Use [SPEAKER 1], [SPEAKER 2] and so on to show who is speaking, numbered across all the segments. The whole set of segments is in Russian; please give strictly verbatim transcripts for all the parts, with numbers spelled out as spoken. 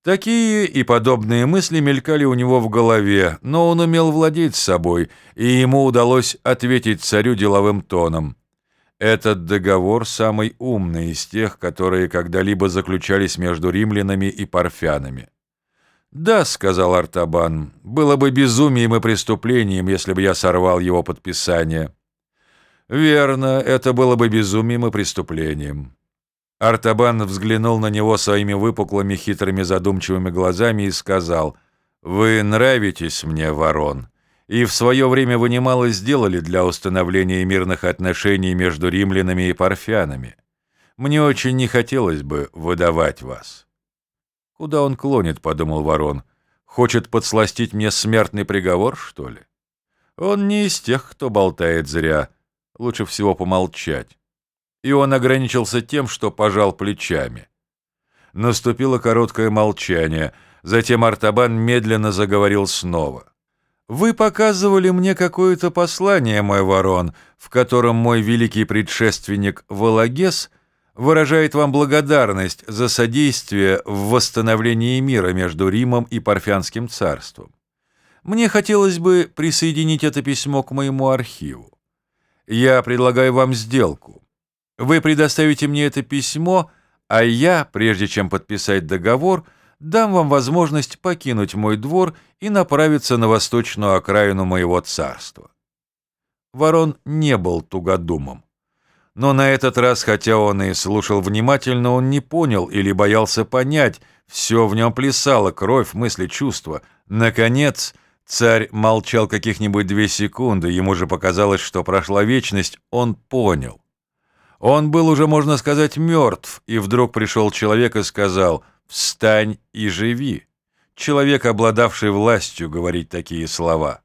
[SPEAKER 1] Такие и подобные мысли мелькали у него в голове, но он умел владеть собой, и ему удалось ответить царю деловым тоном. Этот договор самый умный из тех, которые когда-либо заключались между римлянами и парфянами. «Да», — сказал Артабан, — «было бы безумием и преступлением, если бы я сорвал его подписание». «Верно, это было бы безумием и преступлением». Артабан взглянул на него своими выпуклыми, хитрыми, задумчивыми глазами и сказал: «Вы нравитесь мне, Ворон, и в свое время вы немало сделали для установления мирных отношений между римлянами и парфянами. Мне очень не хотелось бы выдавать вас». «Куда он клонит?» — подумал Ворон. «Хочет подсластить мне смертный приговор, что ли? Он не из тех, кто болтает зря. Лучше всего помолчать». И он ограничился тем, что пожал плечами. Наступило короткое молчание. Затем Артабан медленно заговорил снова. «Вы показывали мне какое-то послание, мой Ворон, в котором мой великий предшественник Вологес выражает вам благодарность за содействие в восстановлении мира между Римом и Парфянским царством. Мне хотелось бы присоединить это письмо к моему архиву. Я предлагаю вам сделку. Вы предоставите мне это письмо, а я, прежде чем подписать договор, дам вам возможность покинуть мой двор и направиться на восточную окраину моего царства». Ворон не был тугодумом. Но на этот раз, хотя он и слушал внимательно, он не понял или боялся понять, все в нем плясало: кровь, мысли, чувства. Наконец, царь молчал каких-нибудь две секунды, ему же показалось, что прошла вечность, он понял. Он был уже, можно сказать, мертв, и вдруг пришел человек и сказал: «Встань и живи». Человек, обладавший властью говорить такие слова.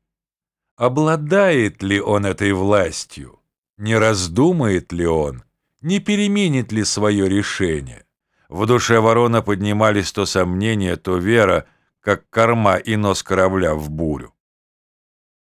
[SPEAKER 1] Обладает ли он этой властью? Не раздумает ли он? Не переменит ли свое решение? В душе Ворона поднимались то сомнения, то вера, как корма и нос корабля в бурю.